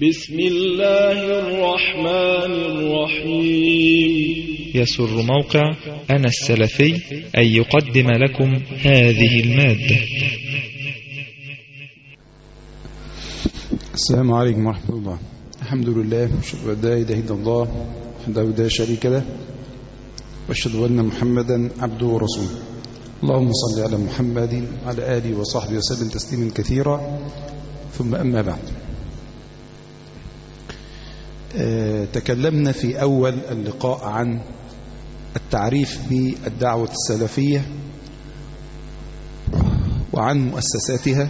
بسم الله الرحمن الرحيم. يسر موقع أنا السلفي أن يقدم لكم هذه المادة. السلام عليكم ورحمة الله. الحمد لله، أشهد أن لا إله إلا الله وحده لا شريك له، وأشهد أن محمدا عبده ورسوله. اللهم صل على محمد وعلى آله وصحبه وسلم تسليما كثيرا، ثم أما بعد. تكلمنا في أول اللقاء عن التعريف بالدعوة السلفية وعن مؤسساتها،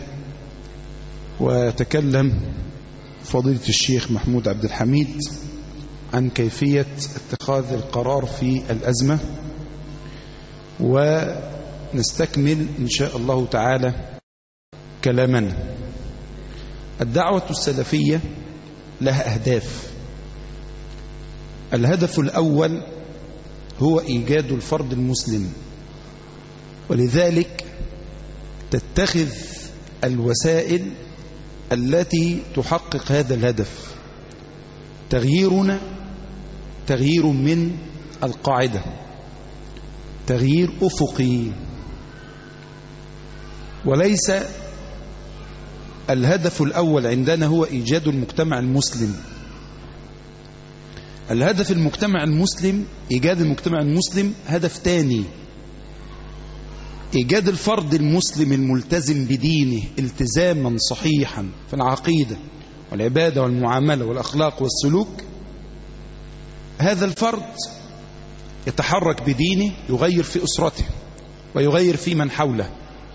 وتكلم فضيلة الشيخ محمود عبد الحميد عن كيفية اتخاذ القرار في الأزمة، ونستكمل إن شاء الله تعالى كلامنا. الدعوة السلفية لها أهداف. الهدف الأول هو إيجاد الفرد المسلم، ولذلك تتخذ الوسائل التي تحقق هذا الهدف. تغييرنا تغيير من القاعدة، تغيير أفقي، وليس الهدف الأول عندنا هو إيجاد المجتمع المسلم. الهدف المجتمع المسلم، إيجاد المجتمع المسلم هدف تاني. إيجاد الفرد المسلم الملتزم بدينه التزاما صحيحا في العقيدة والعبادة والمعاملة والأخلاق والسلوك. هذا الفرد يتحرك بدينه، يغير في أسرته ويغير في من حوله.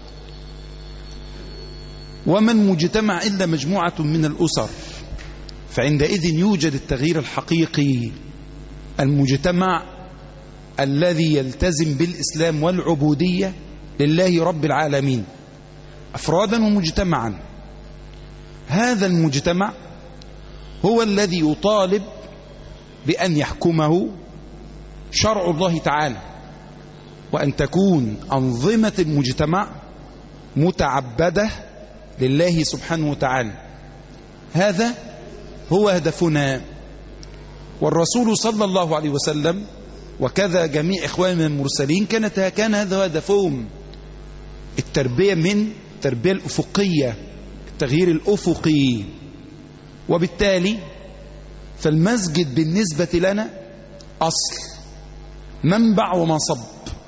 ومن مجتمع إلا مجموعة من الأسر، فعندئذ يوجد التغيير الحقيقي. المجتمع الذي يلتزم بالإسلام والعبودية لله رب العالمين أفرادا ومجتمعا. هذا المجتمع هو الذي يطالب بأن يحكمه شرع الله تعالى، وأن تكون أنظمة المجتمع متعبدة لله سبحانه وتعالى. هذا هو هدفنا. والرسول صلى الله عليه وسلم وكذا جميع إخواننا المرسلين كان هذا هدفهم، التربية من التربية الأفقية، التغيير الأفقي. وبالتالي فالمسجد بالنسبة لنا أصل، منبع ومصب.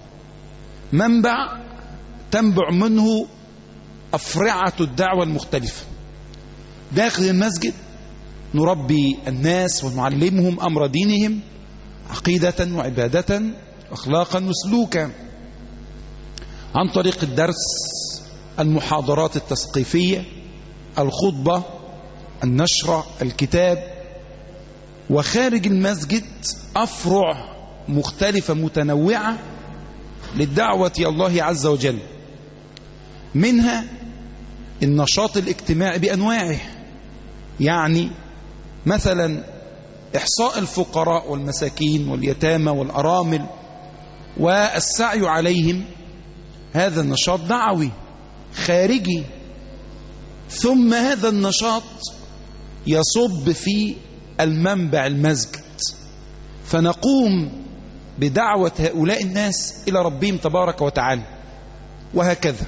منبع تنبع منه أفرعة الدعوة المختلفة. داخل المسجد نربي الناس ونعلمهم أمر دينهم، عقيدة وعبادة أخلاقا وسلوكا، عن طريق الدرس، المحاضرات التثقيفية، الخطبة، النشرة، الكتاب. وخارج المسجد أفرع مختلفة متنوعة للدعوة إلى الله عز وجل، منها النشاط الاجتماعي بأنواعه. يعني مثلا إحصاء الفقراء والمساكين واليتامى والأرامل والسعي عليهم، هذا النشاط دعوي خارجي. ثم هذا النشاط يصب في المنبع المسجد، فنقوم بدعوة هؤلاء الناس إلى ربهم تبارك وتعالى. وهكذا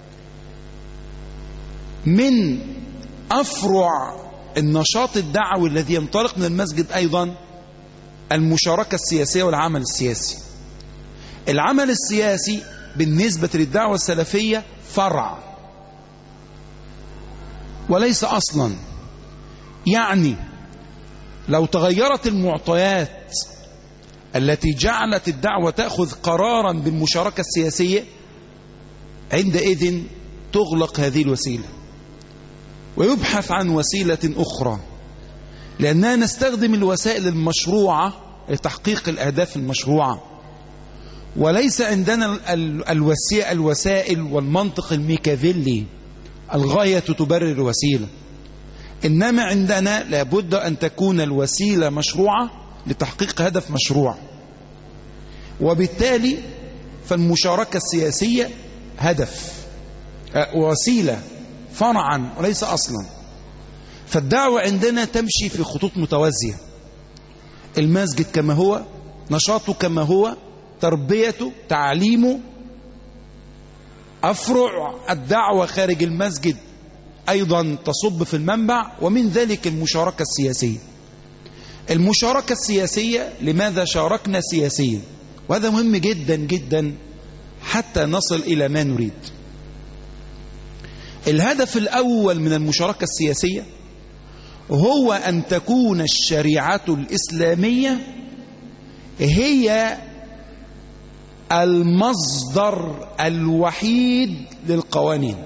من أفرع النشاط الدعوي الذي ينطلق من المسجد أيضا المشاركة السياسية والعمل السياسي. العمل السياسي بالنسبة للدعوة السلفية فرع وليس أصلا. يعني لو تغيرت المعطيات التي جعلت الدعوة تأخذ قرارا بالمشاركة السياسية، عندئذ تغلق هذه الوسيلة ويبحث عن وسيلة أخرى، لأننا نستخدم الوسائل المشروعة لتحقيق الأهداف المشروعة، وليس عندنا الوسائل والمنطق الميكافيلي الغاية تبرر الوسيلة. إنما عندنا لابد أن تكون الوسيلة مشروعة لتحقيق هدف مشروع. وبالتالي فالمشاركة السياسية هدف، وسيلة فرعا وليس أصلا. فالدعوة عندنا تمشي في خطوط متوازية، المسجد كما هو، نشاطه كما هو، تربيته، تعليمه، أفرع الدعوة خارج المسجد أيضا تصب في المنبع، ومن ذلك المشاركة السياسية. المشاركة السياسية، لماذا شاركنا سياسيا؟ وهذا مهم جدا جدا حتى نصل إلى ما نريد. الهدف الأول من المشاركة السياسية هو أن تكون الشريعة الإسلامية هي المصدر الوحيد للقوانين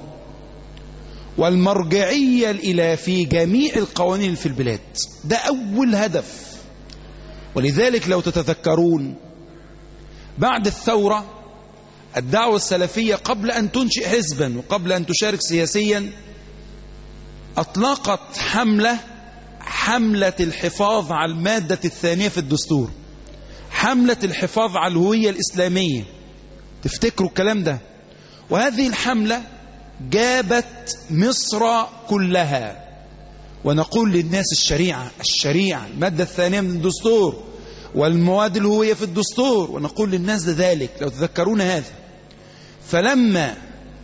والمرجعية الإلى في جميع القوانين في البلاد. ده أول هدف. ولذلك لو تتذكرون بعد الثورة الدعوة السلفية قبل أن تنشئ حزبا وقبل أن تشارك سياسيا أطلقت حملة الحفاظ على المادة الثانية في الدستور، حملة الحفاظ على الهوية الإسلامية. تفتكروا الكلام ده؟ وهذه الحملة جابت مصر كلها. ونقول للناس الشريعة المادة الثانية من الدستور والمواد الهوية في الدستور، ونقول للناس ذلك لو تذكرون هذا. فلما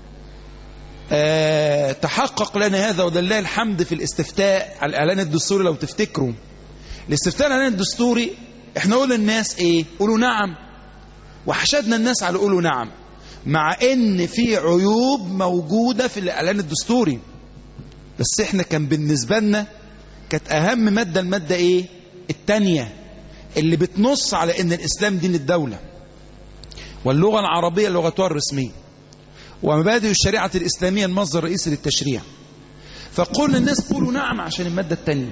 تحقق لنا هذا ولله الحمد في الاستفتاء على الإعلان الدستوري، لو تفتكروا الاستفتاء على الإعلان الدستوري احنا قلنا الناس ايه؟ قولوا نعم، وحشدنا الناس على قولوا نعم، مع ان في عيوب موجودة في الإعلان الدستوري. بس احنا كان بالنسبة لنا كانت اهم مادة المادة ايه؟ التانية اللي بتنص على ان الاسلام دين الدولة واللغة العربية لغتها الرسمية ومبادئ الشريعة الإسلامية المصدر الرئيسي للتشريع. فقلنا الناس قولوا نعم عشان المادة التانية.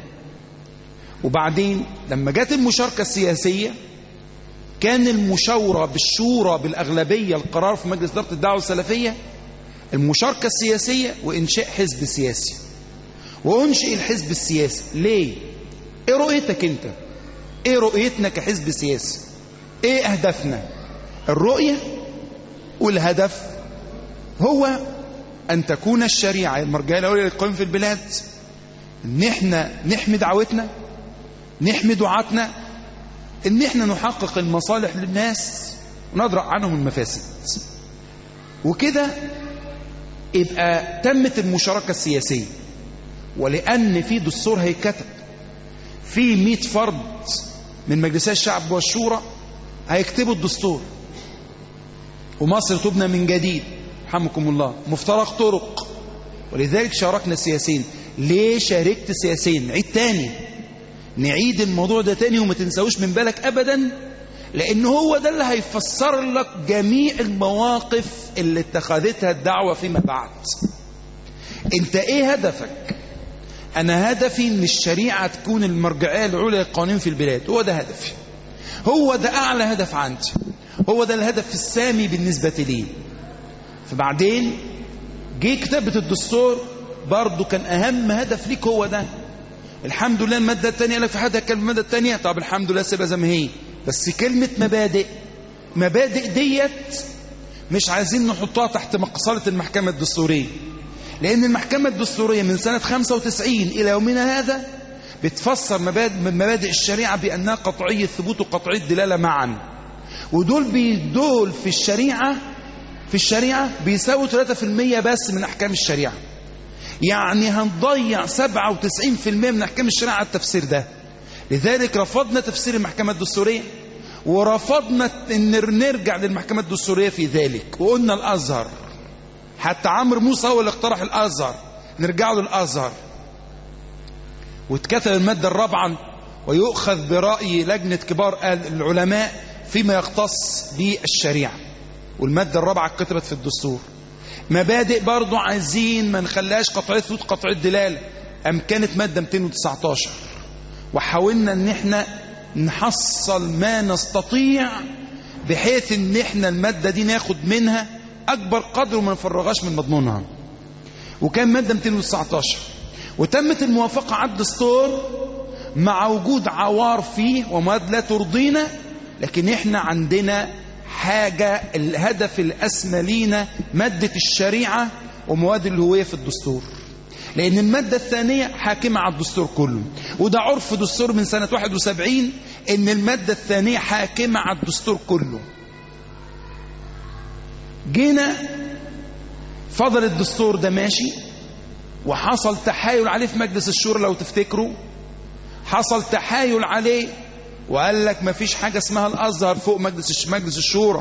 وبعدين لما جت المشاركة السياسية كان المشاورة بالشورى بالأغلبية القرار في مجلس إدارة الدعوة السلفية المشاركة السياسية وإنشاء حزب سياسي. وأنشئ الحزب السياسي ليه؟ إيه رؤيتك أنت؟ إيه رؤيتنا كحزب سياسي؟ إيه أهدافنا؟ الرؤية والهدف هو أن تكون الشريعة المرجعية الأولى للقوانين في البلاد، إن إحنا نحمي دعوتنا، نحمي دعاتنا، إن إحنا نحقق المصالح للناس ونضرع عنهم المفاسد. وكده يبقى تمت المشاركة السياسية. ولأن في دستور هيتكتب في 100 فرد من مجلسي الشعب والشورى هيكتبوا الدستور، ومصر تبنى من جديد رحمكم الله مفترق طرق. ولذلك شاركنا سياسيين. ليه شاركت سياسيين؟ نعيد تاني، نعيد الموضوع ده تاني وما تنسوش من بالك أبدا، لأن هو ده اللي هيفسر لك جميع المواقف اللي اتخذتها الدعوة فيما بعد. انت ايه هدفك؟ انا هدفي ان الشريعة تكون المرجعية العليا للقوانين في البلاد. هو ده هدفي، هو ده اعلى هدف عندي، هو ده الهدف السامي بالنسبة لي. فبعدين جه كتابة الدستور برضو كان اهم هدف ليك هو ده. الحمد لله المادة الثانية لك في حد كلمة المادة الثانية، طب الحمد لله سيبها زي ما هي، بس كلمة مبادئ ديت مش عايزين نحطها تحت مقصلة المحكمة الدستورية، لأن المحكمة الدستورية من سنة 95 إلى يومنا هذا بتفسر مبادئ الشريعة بأنها قطعية الثبوت وقطعية الدلالة معا. ودول في الشريعة بيساووا 3% بس من أحكام الشريعة. يعني هنضيع 97% من أحكام الشريعة على التفسير ده. لذلك رفضنا تفسير المحكمة الدستورية، ورفضنا أن نرجع للمحكمة الدستورية في ذلك، وقلنا الأزهر. حتى عمرو موسى هو اللي اقترح الأزهر، نرجعوا للأزهر. واتكتب المادة الرابعة ويؤخذ برأي لجنة كبار العلماء فيما يختص بالشريعة، والمادة الرابعة كتبت في الدستور. مبادئ برضو عايزين ما نخليهاش قطعية ثبوت قطعية دلالة، كانت مادة 219. وحاولنا ان احنا نحصل ما نستطيع بحيث ان احنا المادة دي ناخد منها اكبر قدر وما نفرغاش من مضمونها. وكان مادة 219 وتمت الموافقة على الدستور مع وجود عوار فيه ومواد لا ترضينا، لكن احنا عندنا حاجة الهدف الأسمى لينا مادة الشريعة ومواد الهوية في الدستور. لأن المادة الثانية حاكمة على الدستور كله، وده عرف دستور من سنة 71 إن المادة الثانية حاكمة على الدستور كله. جينا فضل الدستور ده ماشي، وحصل تحايل عليه في مجلس الشورى لو تفتكروا، حصل تحايل عليه وقال لك ما فيش حاجة اسمها الأزهر فوق مجلس الشورى،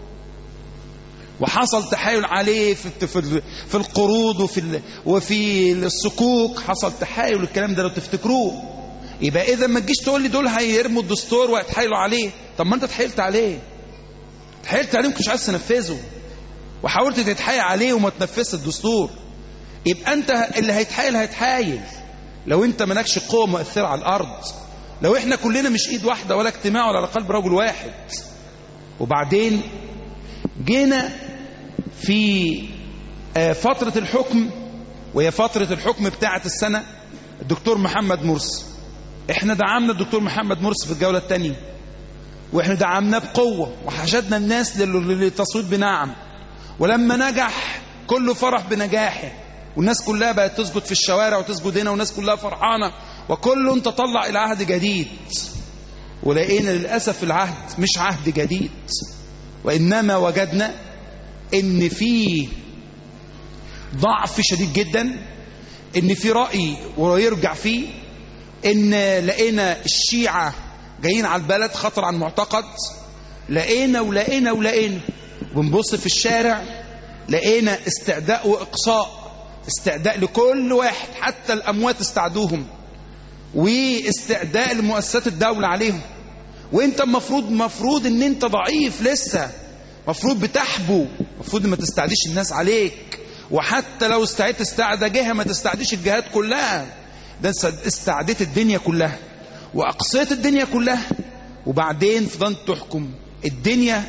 وحصل تحايل عليه في القروض وفي الصكوك، حصل تحايل الكلام ده لو تفتكروه. يبقى إذا ما تجيش تقول لي دول هيرموا الدستور وهيتحايلوا عليه، طب ما أنت اتحايلت عليه، مش عايز تنفذه، وحاولت تتحايل عليه وما تنفذش الدستور. يبقى أنت اللي هيتحايل لو أنت مالكش قوة مؤثرة على الأرض، لو إحنا كلنا مش إيد واحدة ولا اجتماع ولا على قلب رجل واحد. وبعدين جينا في فترة الحكم، وهي فترة الحكم بتاعة السنة الدكتور محمد مرسي. احنا دعمنا الدكتور محمد مرسي في الجولة الثانية، واحنا دعمناه بقوة وحشدنا الناس للتصويت بنعم، ولما نجح كله فرح بنجاحه، والناس كلها بقت تسجد في الشوارع وتسجد هنا، والناس كلها فرحانة، وكله تطلع إلى عهد جديد. ولقينا للأسف العهد مش عهد جديد، وإنما وجدنا إن في ضعف شديد جدا، إن في رأي ويرجع فيه، إن لقينا الشيعة جايين على البلد خطر عن معتقد، لقينا وبنبص في الشارع لقينا استعداء وإقصاء، استعداء لكل واحد، حتى الأموات استعدوهم، واستعداء لمؤسسات الدولة عليهم. وانت مفروض ان انت ضعيف لسه، مفروض بتحبو، مفروض ما تستعديش الناس عليك، وحتى لو استعدت استعدى جهة ما تستعديش الجهات كلها، ده استعديت الدنيا كلها وأقصيت الدنيا كلها، وبعدين فضلت تحكم. الدنيا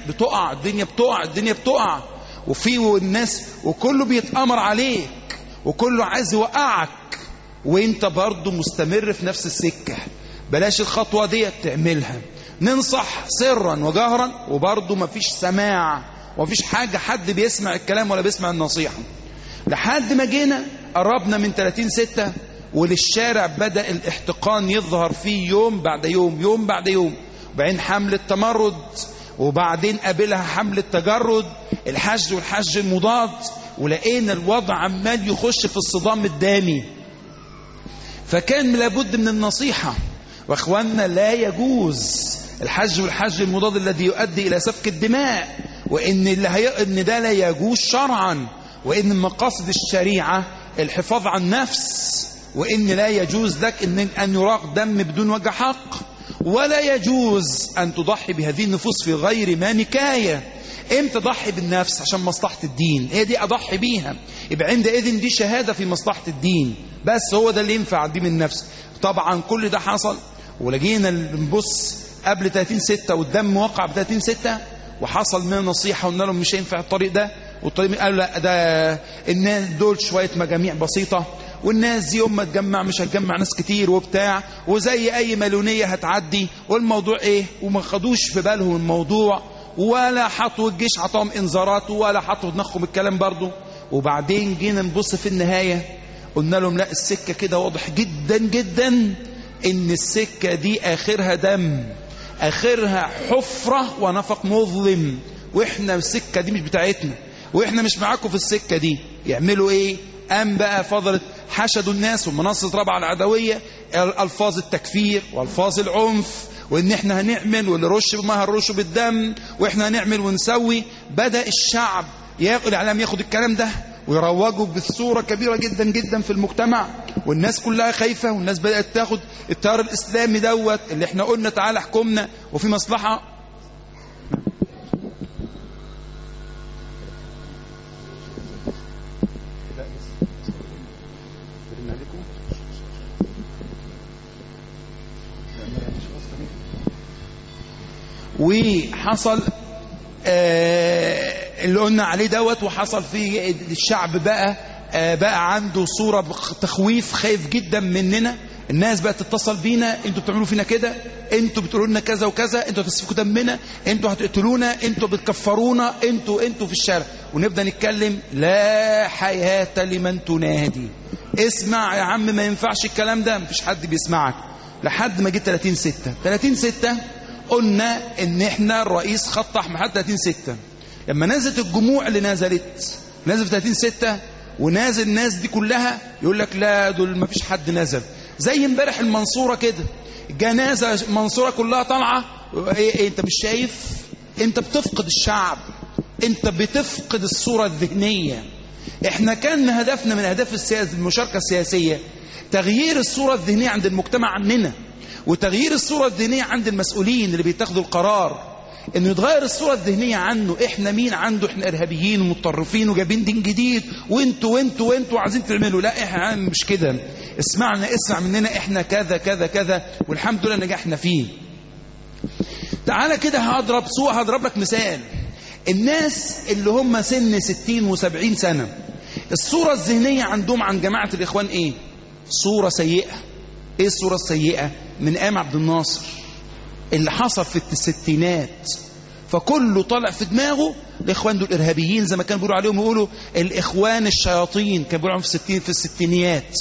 بتقع وفي الناس وكله بيتأمر عليك وكله عايز يوقعك، وانت برضو مستمر في نفس السكة. بلاش الخطوة دي تعملها، ننصح سرا وجهرا، وبرضو مفيش سماع ومفيش حاجة حد بيسمع الكلام ولا بيسمع النصيحة، لحد ما جينا قربنا من 30/6 وللشارع بدأ الاحتقان يظهر فيه يوم بعد يوم بعد يوم، وبعدين حملة تمرد، وبعدين قابلها حملة تجرد، الحج المضاد، ولقينا الوضع عمال يخش في الصدام الدامي. فكان لابد من النصيحة، واخواننا لا يجوز الحج المضاد الذي يؤدي إلى سفك الدماء، وإن ده لا يجوز شرعا، وإن مقاصد الشريعة الحفاظ عن النفس، وإن لا يجوز لك أن يراق دم بدون وجه حق، ولا يجوز أن تضحي بهذه النفوس في غير ما نكاية. امتى ضحي بالنفس؟ عشان مصلحة الدين، هي دي أضحي بيها، يبقى عندئذ دي شهادة في مصلحة الدين، بس هو ده اللي ينفع دي من النفس. طبعا كل ده حصل، ولقينا نبص قبل 30/6 والدم وقع ب 30/6، وحصل من نصيحة وقلنا لهم مش هينفع الطريق ده، والطريق قالوا لا، ده الناس دول شوية مجاميع بسيطة، والناس دي يوم ما تجمع مش هتجمع ناس كتير وبتاع، وزي أي مليونية هتعدي، والموضوع إيه، وما خدوش في بالهم الموضوع، ولا حطوا الجيش عطاهم إنذارات، ولا حطوا دماغهم الكلام برضو. وبعدين جينا نبص في النهاية قلنا لهم لا، السكة كده واضح جدا جدا إن السكة دي آخرها دم، آخرها حفرة ونفق مظلم، وإحنا السكة دي مش بتاعتنا، وإحنا مش معاكم في السكة دي. يعملوا إيه؟ قام بقى فضلت حشدوا الناس ومنصة رابعة العدوية ألفاظ التكفير وألفاظ العنف، وإن إحنا هنعمل واللي رش بما هنرشه بالدم، وإحنا هنعمل ونسوي. بدأ الشعب الإعلام ياخد الكلام ده ويروجوا بصورة كبيرة جدا جدا في المجتمع، والناس كلها خايفة، والناس بدأت تاخد التيار الإسلامي دوت اللي احنا قلنا تعالى احكمنا وفي مصلحة. وحصل اللي قلنا عليه دوت، وحصل في الشعب بقى عنده صورة تخويف، خايف جدا مننا. الناس بقت تتصل بينا، انتوا بتعملوا فينا كده، انتوا بتقولوا لنا كذا وكذا، انتوا هتسفكوا دمنا، انتوا هتقتلونا، انتوا بتكفرونا، انتوا في الشارع. ونبدأ نتكلم لا حياة لمن تنادي، اسمع يا عم ما ينفعش الكلام ده، مفيش حد بيسمعك. لحد ما جيت 30/6 قلنا ان احنا الرئيس خط احمر لحد 30/6. لما نزلت الجموع اللي نزلت في 30/6 ونازل الناس دي كلها يقول لك لا دول مفيش حد نزل. زي امبارح المنصورة كده، جنازة المنصورة كلها طالعة. ايه انت مش شايف؟ انت بتفقد الشعب، انت بتفقد الصورة الذهنية. احنا كان هدفنا من اهداف السياسة المشاركة السياسية تغيير الصورة الذهنية عند المجتمع عننا، وتغيير الصورة الذهنية عند المسؤولين اللي بيتاخدوا القرار، انه يتغير الصورة الذهنية عنه. احنا مين عنده؟ احنا ارهابيين ومتطرفين وجايبين دين جديد وانتوا وانتوا وانتوا عايزين تعملوا. لا احنا مش كده، اسمع مننا، احنا كذا كذا كذا والحمد لله نجحنا فيه. تعالى كده هضرب لك مثال. الناس اللي هم سن 60 و70 سنة الصورة الذهنية عندهم عن جماعة الإخوان ايه؟ صورة سيئة. ايه الصورة السيئة؟ من ايام عبد الناصر اللي حصل في الستينات، فكله طلع في دماغه الإخوان دول إرهابيين زي ما كانوا بيقولوا عليهم، يقولوا الإخوان الشياطين، كانوا بيقولوا في الستينيات،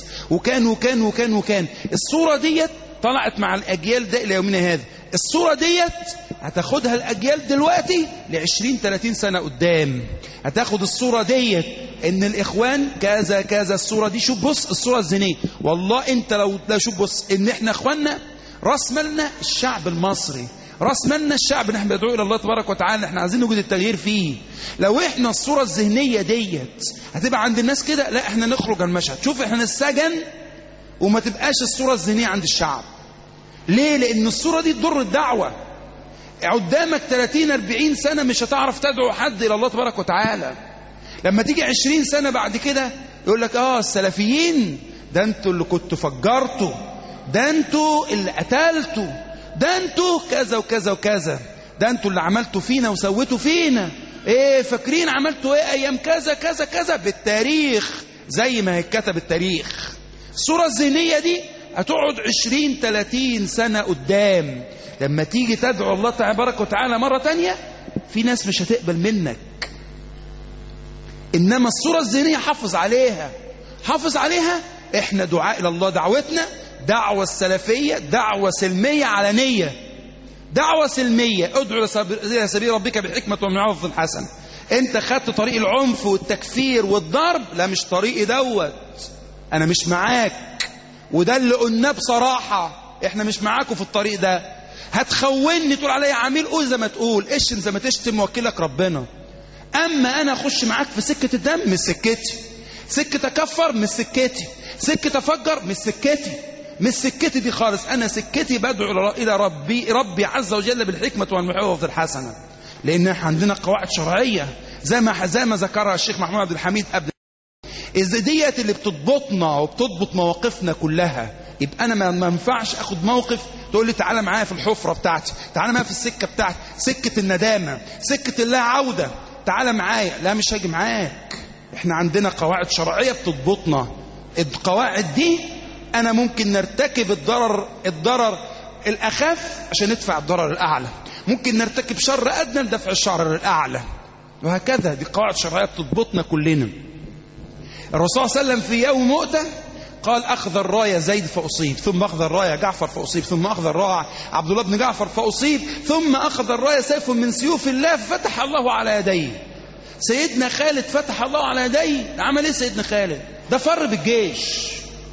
وكان الصورة ديت طلعت مع الأجيال ده إلى يومنا هذا. الصورة ديت هتاخدها الأجيال دلوقتي ل20-30 سنة قدام، هتاخد الصورة ديت إن الإخوان كذا كذا. الصورة دي شوف بص الصورة الذهنية، والله أنت لو شوف بص إن إحنا إخواننا راس مالنا الشعب المصري، راس مالنا الشعب اللي احنا بندعو الى الله تبارك وتعالى، احنا عايزين نوجد التغيير فيه. لو احنا الصوره الذهنيه ديت هتبقى عند الناس كده، لا احنا نخرج عن المشهد. شوف احنا السجن وما تبقاش الصوره الذهنيه عند الشعب. ليه؟ لان الصوره دي تضر الدعوه. قدامك 30-40 سنه مش هتعرف تدعو حد الى الله تبارك وتعالى. لما تيجي 20 سنه بعد كده يقول لك السلفيين ده انتوا اللي كنتوا فجرتوا، ده انتوا اللي قتلتوا، ده انتوا كذا وكذا وكذا، ده انتوا اللي عملتوا فينا وسويتوا فينا. ايه فاكرين عملتوا ايه ايام كذا كذا كذا؟ بالتاريخ زي ما هيتكتب التاريخ. الصورة الذهنية دي هتقعد 20-30 سنة قدام. لما تيجي تدعو الله تبارك وتعالى مرة تانية في ناس مش هتقبل منك. انما الصورة الذهنية حافظ عليها. احنا دعاء الى الله، دعوتنا دعوة السلفية دعوة سلمية علنية، دعوة سلمية. ادعو إلى سبيل ربك بالحكمة والموعظة الحسنة. انت خدت طريق العنف والتكفير والضرب، لا مش طريقي دوت، انا مش معاك. وده اللي قلناه بصراحة، احنا مش معاكم في الطريق ده. هتخوني تقول عليا عميل، قول زي ما تقول، اشتم زي ما تشتم، موكلك ربنا. اما انا اخش معاك في سكة الدم مش سكتي، سكة اكفر مش سكتي، سكة افجر مش سكتي دي خالص. انا سكتي بدعو الى ربي عز وجل بالحكمة والموعظة الحسنة، لان عندنا قواعد شرعية زي ما ذكرها الشيخ محمود عبد الحميد قبل. إذا ديت اللي بتضبطنا وبتضبط مواقفنا كلها. يبقى انا ما ينفعش اخد موقف تقول لي تعالى معايا في الحفرة بتاعتي، تعالى معايا في السكة بتاعتي، سكة الندامة، سكة اللا عودة، تعالى معايا. لا مش هاجي معاك. احنا عندنا قواعد شرعية بتضبطنا. القواعد دي انا ممكن نرتكب الضرر الاخف عشان ندفع الضرر الاعلى، ممكن نرتكب شر ادنى لدفع الشر الاعلى، وهكذا. دي قواعد شرعية بتضبطنا كلنا. الرسول صلى الله عليه وسلم في يوم مؤتة قال أخذ الراية زيد فأصيب، ثم أخذ الراية جعفر فأصيب، ثم أخذ الراية عبد الله بن جعفر فأصيب، ثم أخذ الراية سيف من سيوف الله فتح الله على يديه. سيدنا خالد فتح الله على يديه. عمل ايه سيدنا خالد؟ ده فر بالجيش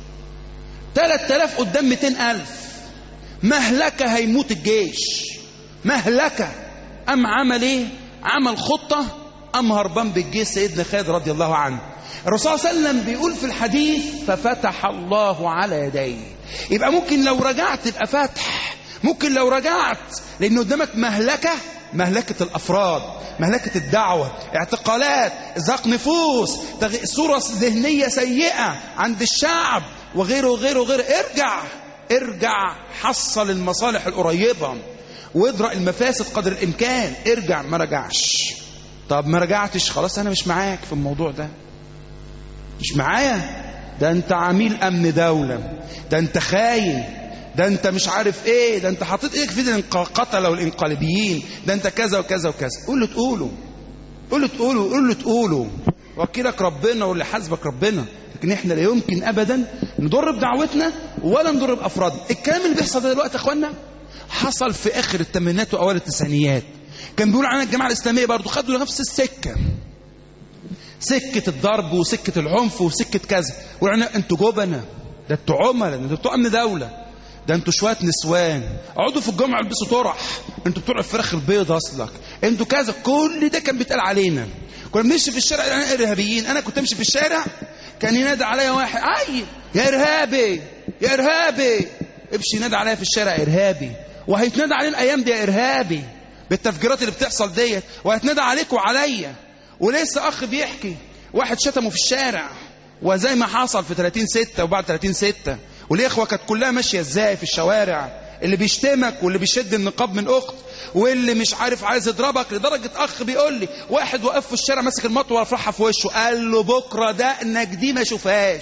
3000 قدام 200,000، مهلكة هيموت الجيش، مهلكة. أم عمل ايه؟ عمل خطة، أم هربان بالجيش سيدنا خالد رضي الله عنه. الرسول صلى الله عليه وسلم بيقول في الحديث ففتح الله على يديه. يبقى ممكن لو رجعت تبقى فتح، ممكن لو رجعت، لأن قدامك مهلكة الأفراد، مهلكة الدعوة، اعتقالات، إزهاق نفوس، صورة ذهنية سيئة عند الشعب وغيره وغيره وغيره. ارجع حصل المصالح القريبة وادرأ المفاسد قدر الإمكان. ارجع. ما رجعش، طب ما رجعتش، خلاص أنا مش معاك في الموضوع ده، مش معايا. ده أنت عميل أمن دولة، ده أنت خاين، ده أنت مش عارف إيه، ده أنت حاطط إيه في القتلة والإنقلابيين، ده أنت كذا وكذا وكذا. قول له تقوله، وكيلك ربنا واللي حاسبك ربنا. لكن احنا لا يمكن ابدا نضر بدعوتنا ولا نضر بافرادنا. الكلام اللي بيحصل ده دلوقتي يا اخوانا حصل في اخر الثمانينات واوائل التسعينيات. كان بيقول عنها الجماعه الاسلاميه برضو خدوا نفس السكه، سكه الضرب وسكه العنف وسكه كذا. وقالوا انتوا جبنه، ده انتوا عملاء، ده انتوا امن دوله، ده انتوا شويه نسوان، اقعدوا في الجامعه البسوا طرح، انتوا بتوع الفراخ البيض اصلك، انتوا كذا. كل ده كان بيتقال علينا. كنا بنمشي في الشارع انا ارهابيين. انا كنت امشي في الشارع كان ينادى عليا واحد عيل يا ارهابي يا ارهابي، امشي ينادى عليا في الشارع ارهابي، وهيتنادى علينا الايام دي يا ارهابي بالتفجيرات اللي بتحصل ديت، وهيتنادى عليك وعليا. ولسه اخ بيحكي واحد شتمه في الشارع، وزي ما حصل في 30/6 وبعد 30/6. والاخوه كانت كلها ماشيه ازاي في الشوارع، اللي بيشتمك واللي بيشد النقاب من اخت واللي مش عارف عايز يضربك. لدرجه اخ بيقول لي واحد وقف في الشارع ماسك المطوه ورفعها في وشه، قال له بكره دقنك دي ما اشوفهاش،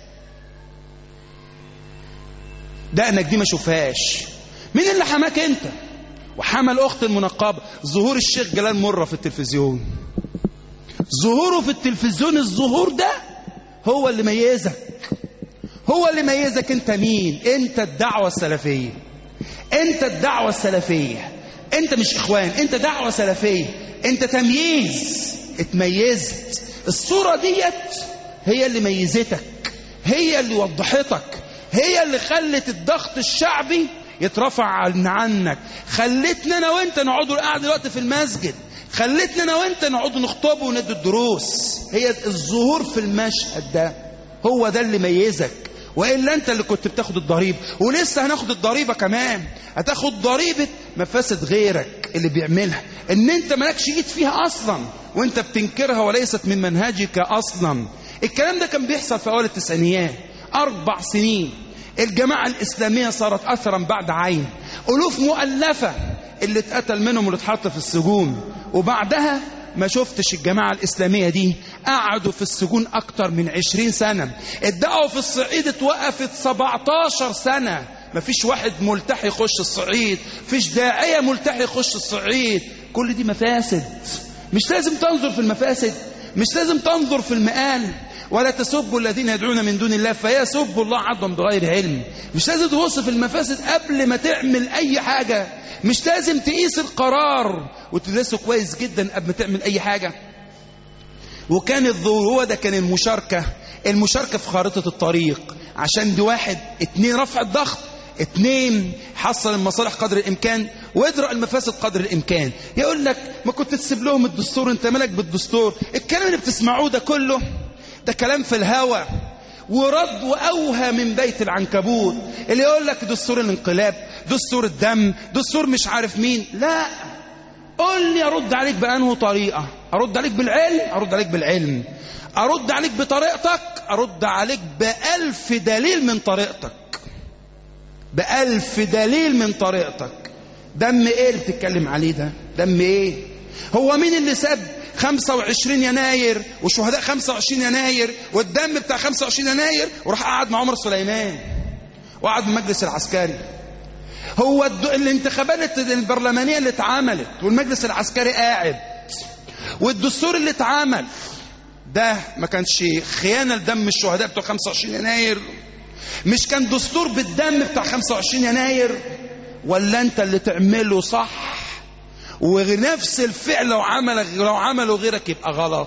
دقنك دي ما اشوفهاش. مين اللي حماك انت وحمى الاخت المنقبه؟ ظهور الشيخ جلال مره في التلفزيون، ظهوره في التلفزيون، الظهور ده هو اللي ميزك، هو اللي ميزك. انت مين؟ انت الدعوه السلفيه، انت الدعوه السلفيه، انت مش اخوان، انت دعوه سلفيه، انت تمييز، اتميزت. الصوره ديت هي اللي ميزتك، هي اللي وضحتك، هي اللي خلت الضغط الشعبي يترفع عنك، خلتنا انا وانت نقعدوا قاعد دلوقتي في المسجد، خلتنا انا وانت نقعدوا نخطبوا وندي الدروس. هي الظهور في المشهد ده هو ده اللي ميزك، وإلا أنت اللي كنت بتاخد الضريبة، ولسه هناخد الضريبة كمان. هتاخد ضريبة مفاسد غيرك اللي بيعملها، إن أنت مالكش إيد فيها أصلا وأنت بتنكرها وليست من منهجك أصلا. الكلام ده كان بيحصل في أول التسعينيات، 4 سنين الجماعة الإسلامية صارت أثرا بعد عين، ألوف مؤلفة اللي اتقتل منهم واللي اتحط في السجون. وبعدها ما شفتش الجماعة الإسلامية دي قعدوا في السجون أكتر من 20 سنة. الدعوة في الصعيد اتوقفت 17 سنة. ما فيش واحد ملتحي يخش الصعيد، فيش داعية ملتحي يخش الصعيد. كل دي مفاسد. مش لازم تنظر في المفاسد، مش لازم تنظر في المآل. ولا تسبوا الذين يدعون من دون الله فيسبوا الله عدوا بغير علم. مش لازم تبص في المفاسد قبل ما تعمل أي حاجة. مش لازم تقيس القرار وتدرسه كويس جدا قبل ما تعمل أي حاجة. وكان الظهور هو ده، كان المشاركة في خارطة الطريق. عشان دي 1 2 رفع الضغط، 2 حصل المصالح قدر الإمكان، وادرأ المفاسد قدر الإمكان. يقول لك ما كنت تسيب لهم الدستور، انت مالك بالدستور؟ الكلام اللي بتسمعوه ده كله ده كلام في الهوى ورد وأوهى من بيت العنكبوت. اللي يقول لك دستور الانقلاب، دستور الدم، دستور مش عارف مين. لا، قول لي أرد عليك بأنه طريقة. أرد عليك بالعلم، أرد عليك بالعلم. أرد عليك بطريقتك، أرد عليك ب1000 دليل من طريقتك، ب1000 دليل من طريقتك. دم ايه اللي بتتكلم عليه ده؟ دم ايه؟ هو مين اللي ساب 25 يناير وشهداء 25 يناير والدم بتاع 25 يناير وراح قعد مع عمر سليمان وقعد المجلس العسكري؟ هو الانتخابات البرلمانية اللي اتعملت والمجلس العسكري قاعد، والدستور اللي اتعمل ده ما كانش خيانة لدم الشهداء بتوع 25 يناير؟ مش كان دستور بالدم بتاع 25 يناير؟ ولا انت اللي تعمله صح ونفس الفعل لو عمله غيرك يبقى غلط؟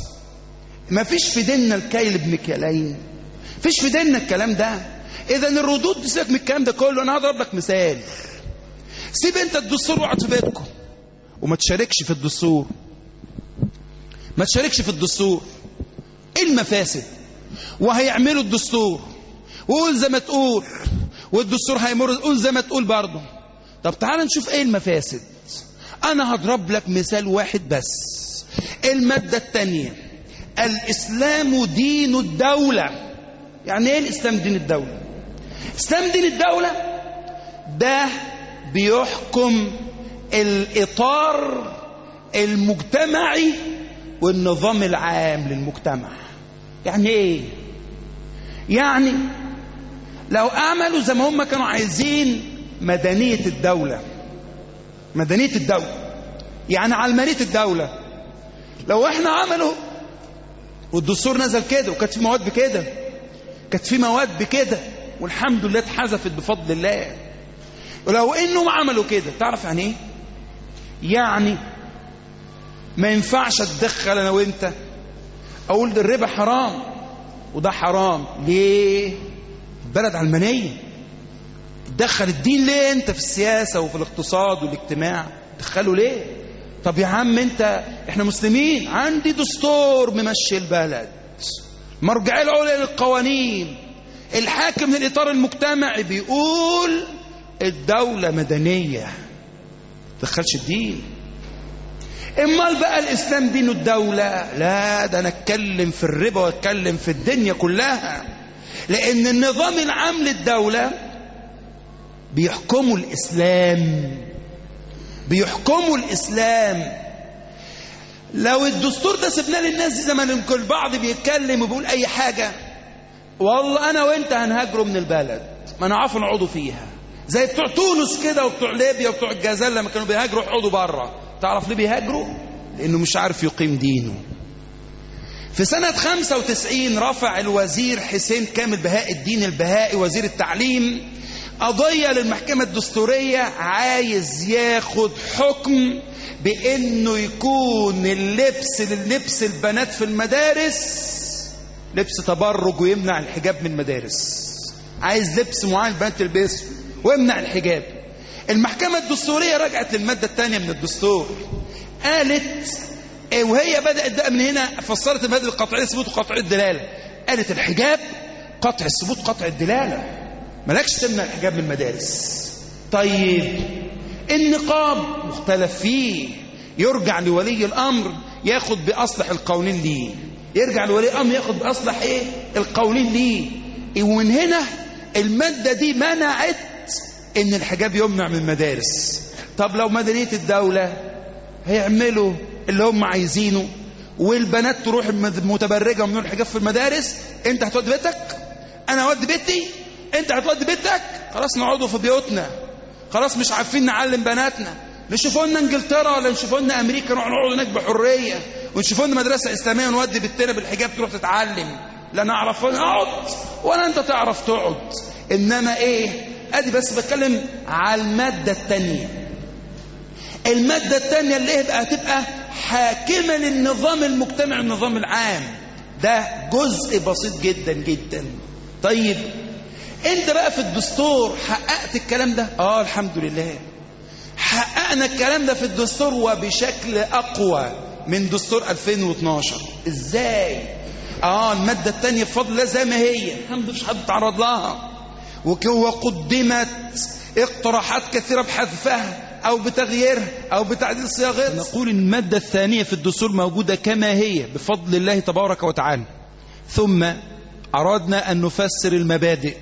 ما فيش في ديننا الكيل بمكيالين، فيش في ديننا الكلام ده. اذا الردود تسيبك من الكلام ده كله. انا هضرب لك مثال. سيب انت الدستور واقعد في بيتكم وما تشاركش في الدستور، ما تشاركش في الدستور. ايه المفاسد؟ وهيعملوا الدستور وقول زي ما تقول، والدستور هيمر قول زي ما تقول برضه. طب تعال نشوف ايه المفاسد. انا هضرب لك مثال واحد بس. المادة الثانية، الاسلام دين الدولة. يعني ايه الاسلام دين الدولة؟ اسلام دين الدولة ده بيحكم الاطار المجتمعي والنظام العام للمجتمع. يعني ايه؟ يعني لو اعملوا زي ما هم كانوا عايزين مدنية الدولة، مدنية الدولة يعني علمانية الدولة، لو احنا عملوا والدستور نزل كده، وكانت في مواد بكده، كانت في مواد بكده، والحمد لله اتحذفت بفضل الله. ولو انهم عملوا كده، تعرف يعني ايه؟ يعني ما ينفعش اتدخل انا وانت اقول ده الربا حرام وده حرام. ليه؟ بلد علمانيه. تدخل الدين ليه انت في السياسه وفي الاقتصاد والاجتماع؟ تدخله ليه؟ طب يا عم انت، احنا مسلمين، عندي دستور ممشي البلد، مرجعيه العليا للقوانين، الحاكم من الاطار المجتمعي بيقول الدوله مدنيه، ما تدخلش الدين. امال بقى الاسلام دينه الدوله؟ لا، ده انا اتكلم في الربا واتكلم في الدنيا كلها، لان النظام العام للدوله بيحكموا الاسلام، بيحكموا الاسلام. لو الدستور ده سبناه للناس دي زمان، كل بعض بيتكلم وبيقول اي حاجه، والله انا وانت هنهاجروا من البلد، ما نعرفوا نقعدوا فيها، زي بتوع تونس كده وبتوع ليبيا وبتوع الجزائر لما كانوا بيهاجروا يقعدوا بره. تعرف ليه بيهاجروا؟ لانه مش عارف يقيم دينه. في سنة 95 رفع الوزير حسين كامل بهاء الدين البهائي وزير التعليم قضية للمحكمة الدستورية، عايز ياخد حكم بانه يكون للبس البنات في المدارس لبس تبرج ويمنع الحجاب من المدارس. عايز لبس معين البنات تلبسه ويمنع الحجاب. المحكمة الدستورية رجعت للمادة الثانية من الدستور، قالت وهي بدأت بقى من هنا فسرت المبادئ القطعية، ثبوت وقطعية الدلالة. قالت الحجاب قطع الثبوت قطع الدلالة، مالكش تمنع الحجاب من المدارس. طيب النقاب مختلف فيه، يرجع لولي الأمر ياخد بأصلح القولين ليه، يرجع لولي الأمر ياخد بأصلح ايه القولين ليه. ومن هنا المادة دي منعت ان الحجاب يمنع من المدارس. طب لو مدنية الدولة هيعملوا اللي هم عايزينه والبنات تروح متبرجة وممنوع الحجاب في المدارس، انت هتودي بيتك، انا هودي بيتي، انت هتودي بيتك، خلاص نقعدوا في بيوتنا، خلاص مش عارفين نعلم بناتنا، نشوفوا لنا انجلترا ولا نشوفوا لنا امريكا نروح نقعد هناك بحريه، ونشوفوا لنا مدرسه اسلاميه ونودي بنتنا بالحجاب تروح تتعلم. لا نعرف نقعد ولا انت تعرف تقعد. انما ايه؟ ادي بس بتكلم على الماده الثانيه. الماده الثانيه اللي هتبقى حاكمه للنظام المجتمعي النظام العام، ده جزء بسيط جدا جدا. طيب انت بقى في الدستور حققت الكلام ده؟ الحمد لله حققنا الكلام ده في الدستور وبشكل اقوى من دستور 2012. ازاي؟ المادة الثانية بفضل الله زي ما هي، الحمد لله مش حد تعرض لها، وقدمت اقتراحات كثيرة بحذفها او بتغييرها او بتعديل صياغتها. نقول ان المادة الثانية في الدستور موجودة كما هي بفضل الله تبارك وتعالى. ثم أردنا أن نفسر المبادئ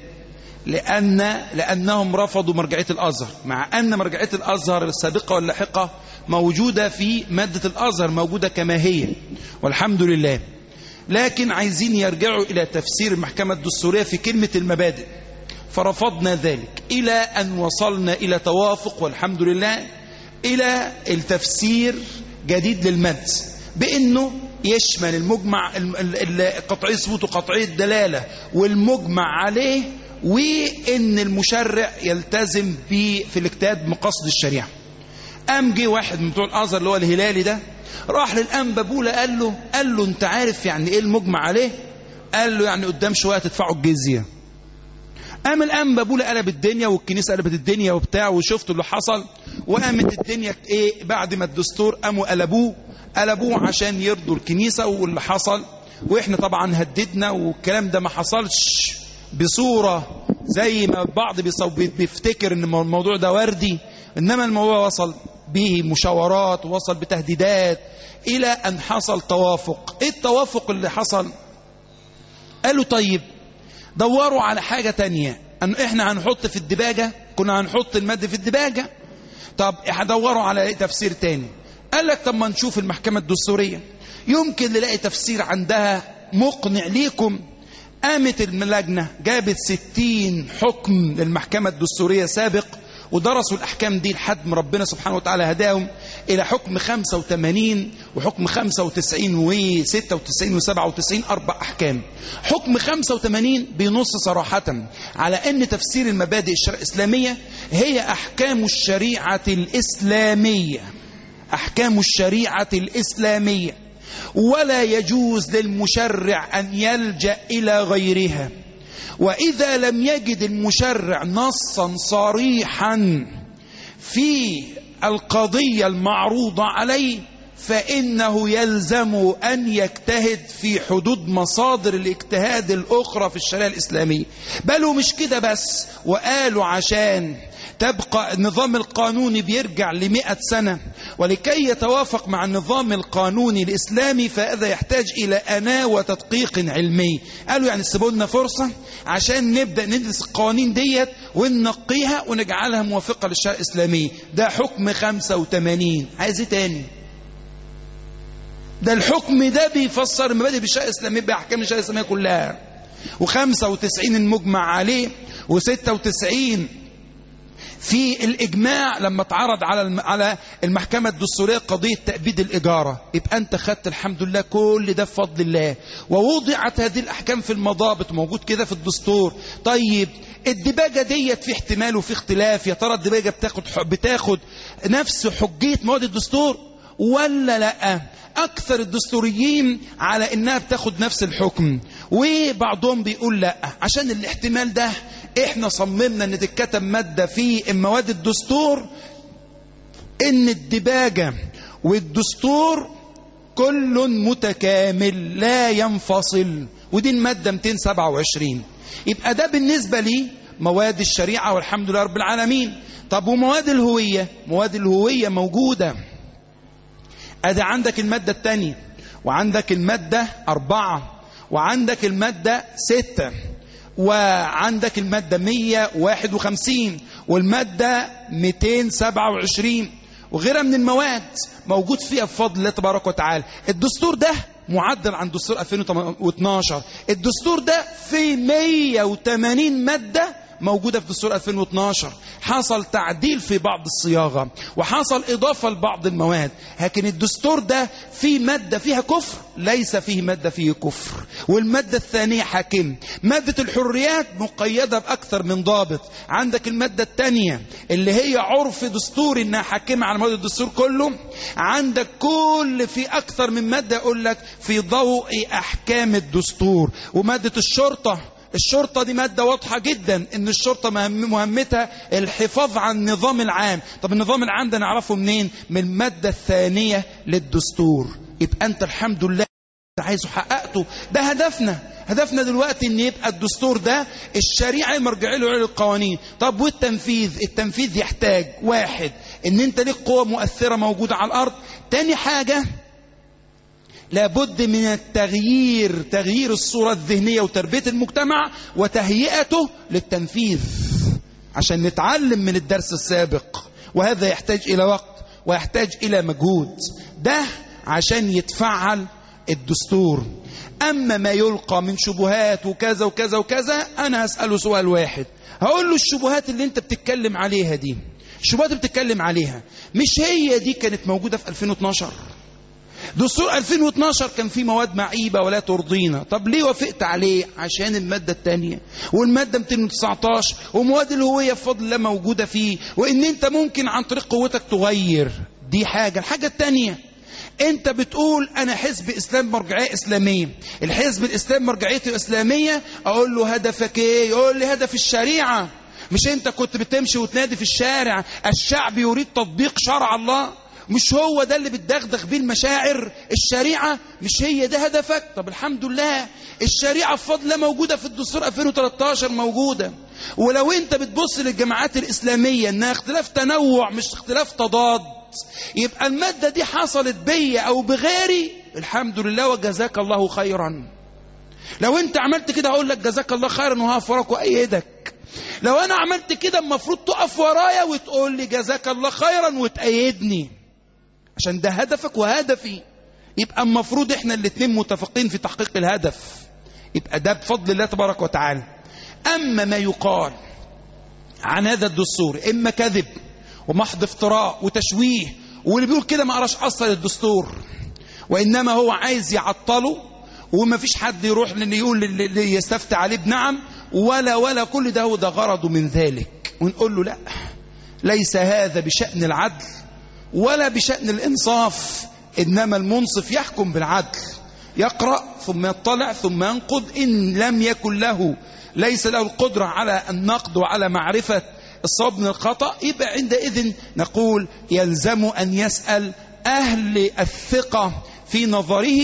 لأنهم رفضوا مرجعية الأزهر، مع أن مرجعية الأزهر السابقة واللاحقة موجودة في مادة الأزهر، موجودة كما هي والحمد لله، لكن عايزين يرجعوا إلى تفسير المحكمة الدستورية في كلمة المبادئ، فرفضنا ذلك إلى أن وصلنا إلى توافق والحمد لله إلى التفسير جديد للمد بأنه يشمل المجمع قطعي ثبوت وقطعي الدلالة والمجمع عليه، وإن المشرع يلتزم في الاجتهاد بمقاصد الشريعة. قام جه واحد من بتوع الأزهر اللي هو الهلالي ده، راح للأنبا بولا قال له أنت عارف يعني إيه المجمع عليه؟ قال له يعني قدام شوية تدفعوا الجزية. قام الأنبا بولا قلب الدنيا والكنيسة قلبت الدنيا وبتاع، وشفتوا اللي حصل، وقامت الدنيا إيه بعد ما الدستور قاموا قلبوه عشان يرضوا الكنيسة واللي حصل. وإحنا طبعا هددنا، والكلام ده ما حصلش بصورة زي ما البعض بيفتكر ان الموضوع ده وردي، انما الموضوع وصل به مشاورات ووصل بتهديدات الى ان حصل توافق. ايه التوافق اللي حصل؟ قالوا طيب دوروا على حاجة تانية، ان احنا هنحط في الدباجة، كنا هنحط المادة في الدباجة، طب هدوروا على تفسير تاني. قال لك طب ما نشوف المحكمة الدستورية يمكن نلاقي تفسير عندها مقنع ليكم. قامت اللجنة جابت 60 حكم للمحكمة الدستورية سابق، ودرسوا الأحكام دي لحد ما ربنا سبحانه وتعالى هداهم إلى حكم 85 وحكم 95 و96 و97، 4 أحكام. حكم 85 بينص صراحة على أن تفسير المبادئ الشرع الإسلامية هي أحكام الشريعة الإسلامية، أحكام الشريعة الإسلامية، ولا يجوز للمشرع أن يلجأ إلى غيرها. وإذا لم يجد المشرع نصا صريحا في القضية المعروضة عليه فإنه يلزم أن يجتهد في حدود مصادر الاجتهاد الأخرى في الشريعة الإسلامية. بل ومش كده بس، وقالوا عشان تبقى النظام القانوني بيرجع ل100 سنة ولكي يتوافق مع النظام القانوني الإسلامي فهذا يحتاج إلى أناة وتدقيق علمي. قالوا يعني سيبوا لنا فرصة عشان نبدأ ندرس القوانين ديت وننقيها ونجعلها موافقة للشريعة الإسلامية. ده حكم 85. عايز ايه تاني؟ ده الحكم ده بيفسر المبادئ بالشريعة الإسلامية بأحكام الشريعة الإسلامية كلها. و95 المجمع عليه، و96 في الإجماع لما اتعرض على المحكمة الدستورية قضية تأبيد الإجارة. يبقى أنت خدت الحمد لله كل ده بفضل الله، ووضعت هذه الأحكام في المضابط، موجود كده في الدستور. طيب الدباجة ديت في احتمال وفي اختلاف، يا ترى الدباجة بتاخد نفس حجية مواد الدستور ولا لا؟ أكثر الدستوريين على إنها بتاخد نفس الحكم، وبعضهم بيقول لا. عشان الاحتمال ده احنا صممنا ان تتكتب مادة في مواد الدستور ان الدباجة والدستور كل متكامل لا ينفصل، ودي المادة 227. يبقى ده بالنسبة لي مواد الشريعة والحمد لله رب العالمين. طب ومواد الهوية؟ مواد الهوية موجودة. ادي عندك المادة الثانية، وعندك المادة 4، وعندك المادة 6، وعندك المادة 151، والمادة 227 وغيرها من المواد موجود فيها بفضل الله تبارك وتعالى. الدستور ده معدل عن دستور 2012. الدستور ده في 180 مادة موجودة في دستور 2012. حصل تعديل في بعض الصياغة وحصل إضافة لبعض المواد، لكن الدستور ده في مادة فيها كفر؟ ليس فيه مادة فيه كفر. والمادة الثانية حاكم. مادة الحريات مقيدة بأكثر من ضابط. عندك المادة الثانية اللي هي عرف دستوري إنها حاكمة على مواد الدستور كله. عندك كل في أكثر من مادة يقول لك في ضوء أحكام الدستور. ومادة الشرطة دي مادة واضحة جدا ان الشرطة مهمتها الحفاظ على النظام العام. طب النظام العام ده نعرفه منين؟ من المادة الثانية للدستور. يبقى انت الحمد لله عايزه حققته. ده هدفنا دلوقتي ان يبقى الدستور ده الشريعة مرجع له القوانين. طب والتنفيذ؟ التنفيذ يحتاج واحد ان انت ليك قوة مؤثرة موجودة على الارض. تاني حاجة لابد من التغيير، تغيير الصورة الذهنية وتربية المجتمع وتهيئته للتنفيذ عشان نتعلم من الدرس السابق. وهذا يحتاج إلى وقت ويحتاج إلى مجهود. ده عشان يتفعل الدستور. أما ما يلقى من شبهات وكذا وكذا وكذا، أنا هسأله سؤال واحد، هقول له الشبهات اللي انت بتتكلم عليها دي، الشبهات اللي بتتكلم عليها مش هي دي كانت موجودة في 2012؟ دستور 2012 كان فيه مواد معيبة ولا ترضينا. طب ليه وافقت عليه؟ عشان المادة الثانية والمادة 219 ومواد الهوية بفضل الله موجودة فيه، وان انت ممكن عن طريق قوتك تغير. دي حاجة. الحاجة الثانية، انت بتقول انا حزب اسلام مرجعية اسلامية. الحزب الاسلام مرجعيته اسلامية، اقول له هدفك ايه؟ يقول لي هدف الشريعة. مش انت كنت بتمشي وتنادي في الشارع الشعب يريد تطبيق شرع الله؟ مش هو ده اللي بتدغدغ بيه المشاعر؟ الشريعة مش هي ده هدفك؟ طب الحمد لله الشريعة بفضل الله موجودة في الدستور 2013 موجودة. ولو انت بتبص للجماعات الإسلامية انها اختلاف تنوع مش اختلاف تضاد، يبقى المادة دي حصلت بي او بغيري الحمد لله وجزاك الله خيرا. لو انت عملت كده هقول لك جزاك الله خيرا وهقف وراك وأيدك. لو انا عملت كده المفروض تقف ورايا وتقول لي جزاك الله خيرا وتأيدني، عشان ده هدفك وهدفي. يبقى المفروض احنا الاثنين متفقين في تحقيق الهدف. يبقى ده بفضل الله تبارك وتعالى. اما ما يقال عن هذا الدستور اما كذب ومحض افتراء وتشويه واللي بيقول كده ما قراش اصلا الدستور، وانما هو عايز يعطله، وما فيش حد يروح لان يقول اللي يستفتي عليه بنعم ولا كل ده، هو ده غرضه من ذلك. ونقول له لا، ليس هذا بشأن العدل ولا بشأن الإنصاف، إنما المنصف يحكم بالعدل، يقرأ ثم يطلع ثم ينقد، إن لم يكن له ليس له القدرة على النقد وعلى معرفة الصواب من الخطأ، يبقى عندئذ نقول يلزم أن يسأل أهل الثقة في نظره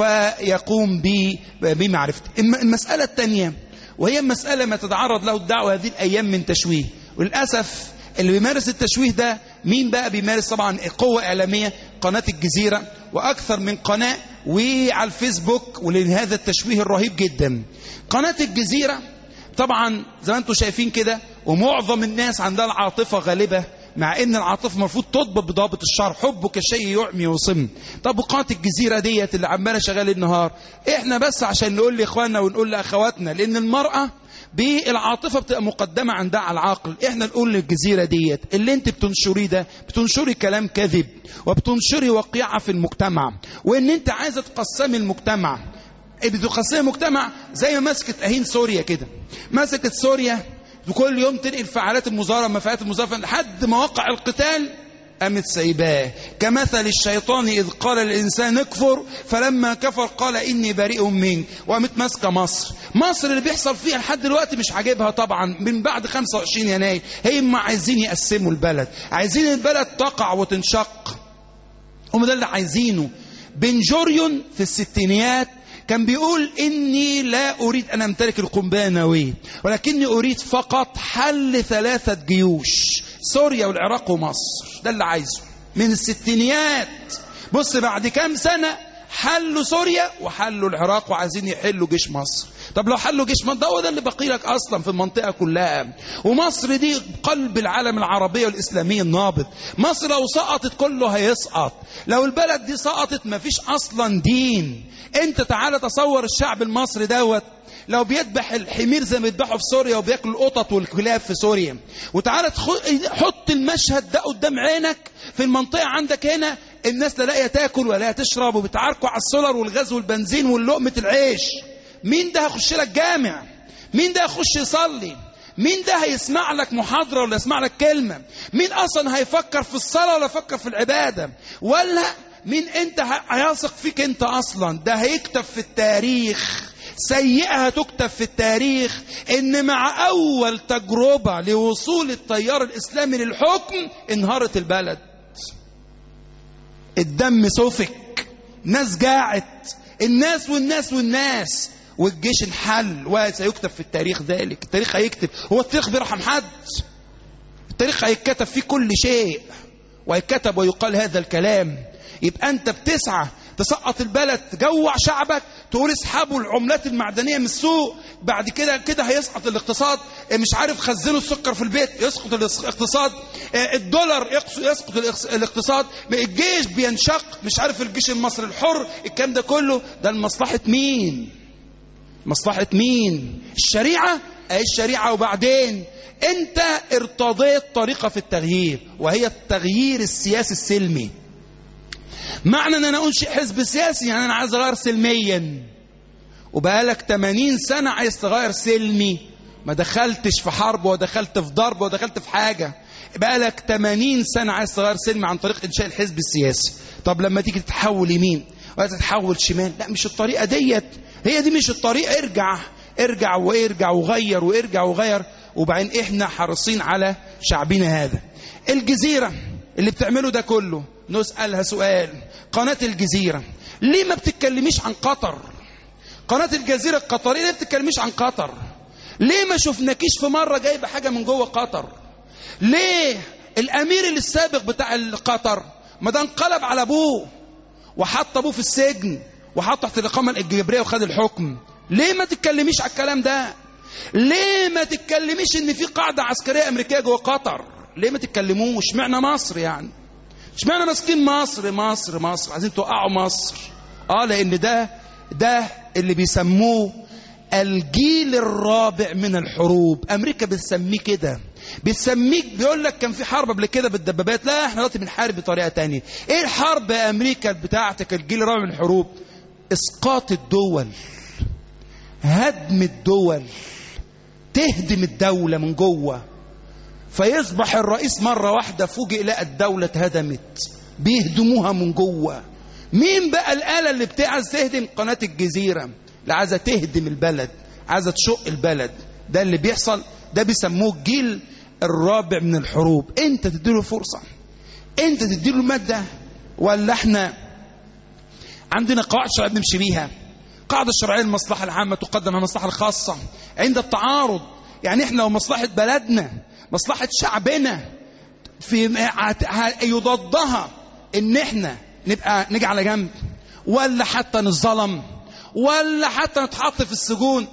فيقوم بمعرفته. المسألة الثانية وهي المسألة ما تتعرض له الدعوة هذه الأيام من تشويه، وللأسف اللي بيمارس التشويه ده مين بقى بيمارس؟ طبعا قوة إعلامية، قناة الجزيرة وأكثر من قناة، وعلى الفيسبوك، ولأن هذا التشويه الرهيب جدا. قناة الجزيرة طبعا زي ما انتم شايفين كده، ومعظم الناس عندها العاطفة غالبة، مع ان العاطفة المفروض تضبط بضابط الشرع، حبك شيء يعمي ويصم. طب قناة الجزيرة ديت اللي عمالة شغال النهار، احنا بس عشان نقول لاخواننا ونقول لاخواتنا، لان المرأة بالعاطفة بتبقى مقدمة عندها على العقل، احنا نقول للجزيرة ديت اللي انت بتنشريه ده، بتنشري كلام كذب وبتنشري وقيعة في المجتمع، وان انت عايزة تقسمي المجتمع، بتقسمي المجتمع زي ما مسكت اهين سوريا كده، مسكت سوريا وكل يوم تنقل فعالات المظاهرة مفاعلات المظاهرة لحد مواقع القتال قامت سايباه، كمثل الشيطان إذ قال للإنسان اكفر فلما كفر قال إني بريء منك، وقامت ماسكة مصر اللي بيحصل فيها لحد دلوقتي مش عاجبها طبعا من بعد 25 يناير، هم عايزين يقسموا البلد، عايزين البلد تقع وتنشق، هم ده اللي عايزينه. بن جوريون في الستينيات كان بيقول إني لا أريد أن أمتلك القنبلة النووية، ولكني أريد فقط حل 3 جيوش، سوريا والعراق ومصر، ده اللي عايزه من الستينيات. بص بعد كام سنة حلوا سوريا وحلوا العراق وعايزين يحلوا جيش مصر. طب لو حلوا جيش مصر، ده هو ده اللي بقي لك أصلا في المنطقة كلها، ومصر دي قلب العالم العربي والإسلامي النابض. مصر لو سقطت كله هيسقط، لو البلد دي سقطت مفيش أصلا دين. انت تعالى تصور الشعب المصري دوت لو بيذبح الحمير زي ما بيذبحوا في سوريا وبياكل القطط والكلاب في سوريا، وتعالى حط المشهد ده قدام عينك في المنطقة عندك هنا، الناس لا لاقيه تاكل ولا تشرب وبتعاركوا على السولر والغاز والبنزين واللقمة العيش. مين ده هيخش لك جامع؟ مين ده هيخش يصلي؟ مين ده هيسمع لك محاضرة ولا يسمع لك كلمة؟ مين أصلا هيفكر في الصلاة ولا يفكر في العبادة؟ ولا مين انت هيثق فيك انت اصلا؟ ده هيكتب في التاريخ، سيئة هتكتب في التاريخ، ان مع اول تجربة لوصول التيار الاسلامي للحكم انهارت البلد، الدم سفك، ناس جاعت، الناس والناس والجيش انحل، وسيكتب في التاريخ ذلك. التاريخ هيكتب، هو التاريخ بيرحم حد؟ التاريخ هيتكتب فيه كل شيء، ويكتب ويقال هذا الكلام. يبقى انت بتسعى تسقط البلد، تجوع شعبك، تقول اسحبوا العملات المعدنية من السوق، بعد كده هيسقط الاقتصاد، مش عارف خزنوا السكر في البيت يسقط الاقتصاد، الدولار يسقط الاقتصاد، الجيش بينشق، مش عارف الجيش المصري الحر، الكلام ده كله ده لمصلحة مين؟ مصلحة مين؟ الشريعة؟ اي الشريعة. وبعدين انت ارتضيت طريقة في التغيير، وهي التغيير السياسي السلمي. معنى ان انا انشئ حزب سياسي يعني انا عايز اغير سلميا، وبقالك 80 سنة عايز تغير سلمي، ما دخلتش في حرب ودخلت في ضرب ودخلت في حاجة، بقالك 80 سنة عايز تغير سلمي عن طريق انشاء الحزب السياسي. طب لما تيجي تتحول يمين ولا تتحول شمال، لا مش الطريقة ديت، هي دي مش الطريقة، ارجع وغير وارجع وغير. وبعدين احنا حريصين على شعبنا هذا. الجزيرة اللي بتعمله ده كله، نسألها سؤال، قناة الجزيرة ليه ما بتتكلميش عن قطر؟ قناة الجزيرة القطرية ليه بتتكلميش عن قطر؟ ليه ما شفناكيش في مرة جايبة حاجة من جوه قطر؟ ليه الأمير السابق بتاع قطر ما ده انقلب على أبوه وحط أبوه في السجن وحط تحت الإقامة الإجبارية وخد الحكم؟ ليه ما تتكلميش على الكلام ده؟ ليه ما تتكلميش إن في قاعدة عسكرية أمريكية جوه قطر؟ ليه ما تتكلموش؟ اشمعنى مصر يعني؟ اشمعنى ماسكين مصر عايزين توقعوا مصر؟ لأن ده اللي بيسموه الجيل الرابع من الحروب. أمريكا بتسميه كده، بتسميك بيقول لك كان في حرب قبل كده بالدبابات. لا، احنا دلوقتي بنحارب بطريقه تانية. ايه الحرب يا امريكا بتاعتك الجيل الرابع من الحروب؟ اسقاط الدول، هدم الدول، تهدم الدوله من جوه، فيصبح الرئيس مره واحده فوجئ لقى الدوله اتهدمت، بيهدموها من جوه. مين بقى الآلة اللي بتعايز تهدم؟ قناة الجزيرة اللي عايزة تهدم البلد، عايزة تشق البلد. ده اللي بيحصل، ده بيسموه الجيل الرابع من الحروب. انت تديله فرصة، انت تديله المادة، ولا احنا عندنا قواعد شرعية بنمشي بيها؟ قاعدة الشرعية المصلحة العامة تقدم على المصلحة الخاصة عند التعارض. يعني احنا لو مصلحة بلدنا، مصلحة شعبنا في يضادها ان احنا نبقى نيجي على جنب، ولا حتى نظلم، ولا حتى نتحط في السجون،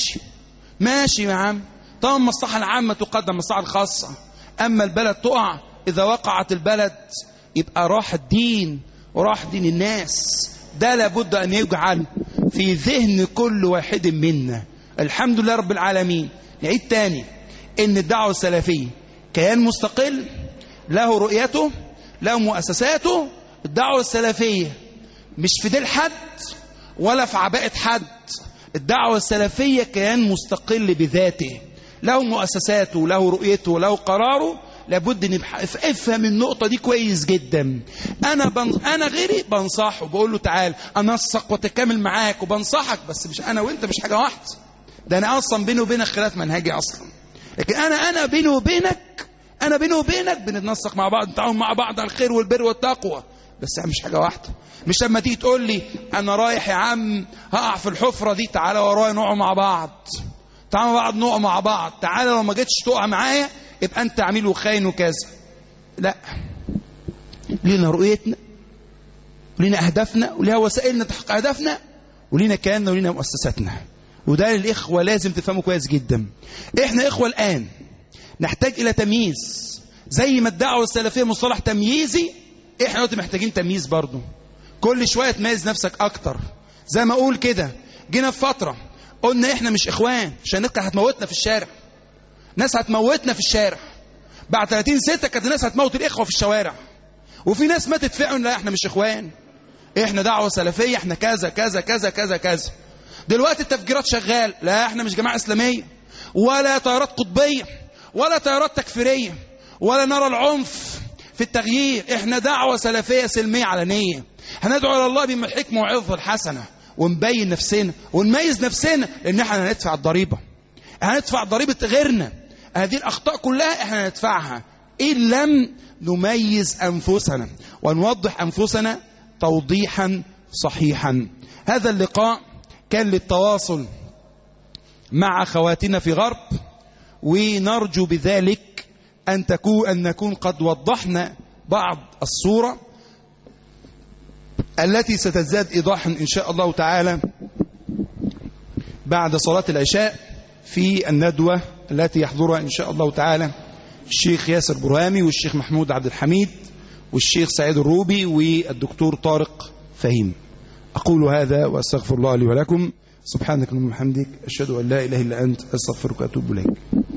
ماشي يا عم. طبعا المصلحة العامة تقدم المصلحة الخاصة. اما البلد تقع، اذا وقعت البلد يبقى راح الدين وراح دين الناس. ده لابد ان يجعل في ذهن كل واحد منا. الحمد لله رب العالمين. نعيد تاني ان الدعوة السلفية كيان مستقل، له رؤيته، له مؤسساته. الدعوة السلفية مش في ديل حد ولا في عباءة حد. الدعوة السلفية كيان مستقل بذاته، له مؤسساته، له رؤيته، له قراره. لابد ان افهم النقطة دي كويس جدا. انا غيري بنصحه، بقول له تعال انسق وتكامل معاك وبنصحك، بس مش انا وانت مش حاجة واحدة. ده انا اصلا بيني وبينك خلاف منهجي اصلا. لكن انا بيني وبينك بنتنسق مع بعض، نتعاون مع بعض على الخير والبر والتقوى، بس مش حاجة واحدة. مش لما تيجي تقول لي انا رايح يا عم هقع في الحفرة دي، تعالى ورايا نقع مع بعض، تعالى مع بعض نقع مع بعض، تعالى لو ما جيتش تقع معايا يبقى انت عميل وخاين وكذا. لا، لينا رؤيتنا ولينا اهدافنا وليها وسائلنا تحقيق اهدافنا، ولينا كياننا ولينا مؤسساتنا. وده للاخوة لازم تفهموا كويس جدا. احنا اخوة الان نحتاج الى تمييز. زي ما الدعوة السلفية مصطلح تمييزي، احنا دلوقتي محتاجين تمييز برضو. كل شوية تميز نفسك اكتر. زي ما اقول كده، جينا في فترة قلنا احنا مش اخوان عشان الناس هتموتنا في الشارع. ناس هتموتنا في الشارع. بعد 30/6 كانت الناس هتموت الاخوة في الشوارع، وفي ناس ماتت فعلا. لا، احنا مش اخوان، احنا دعوة سلفية، احنا كذا كذا كذا كذا كذا. دلوقتي التفجيرات شغال. لا، احنا مش جماعة اسلامية ولا تيارات قطبية ولا تيارات تكفيرية ولا نرى العنف في التغيير. احنا دعوة سلفية سلمية علنية. هندعو الى الله بما الحكمة وعظة الحسنة، ونبين نفسنا ونميز نفسنا، لان احنا هندفع الضريبة، هندفع ضريبة غيرنا. هذه الاخطاء كلها احنا هندفعها ان لم نميز انفسنا ونوضح انفسنا توضيحا صحيحا. هذا اللقاء كان للتواصل مع خواتنا في غرب، ونرجو بذلك أن نكون قد وضحنا بعض الصورة التي ستزداد إيضاحا إن شاء الله تعالى بعد صلاة العشاء في الندوة التي يحضرها إن شاء الله تعالى الشيخ ياسر برهامي والشيخ محمود عبد الحميد والشيخ سعيد الروبي والدكتور طارق فهيم. أقول هذا وأستغفر الله لي ولكم. سبحانك اللهم وبحمدك، أشهد أن لا إله إلا أنت، أستغفرك وأتوب إليك.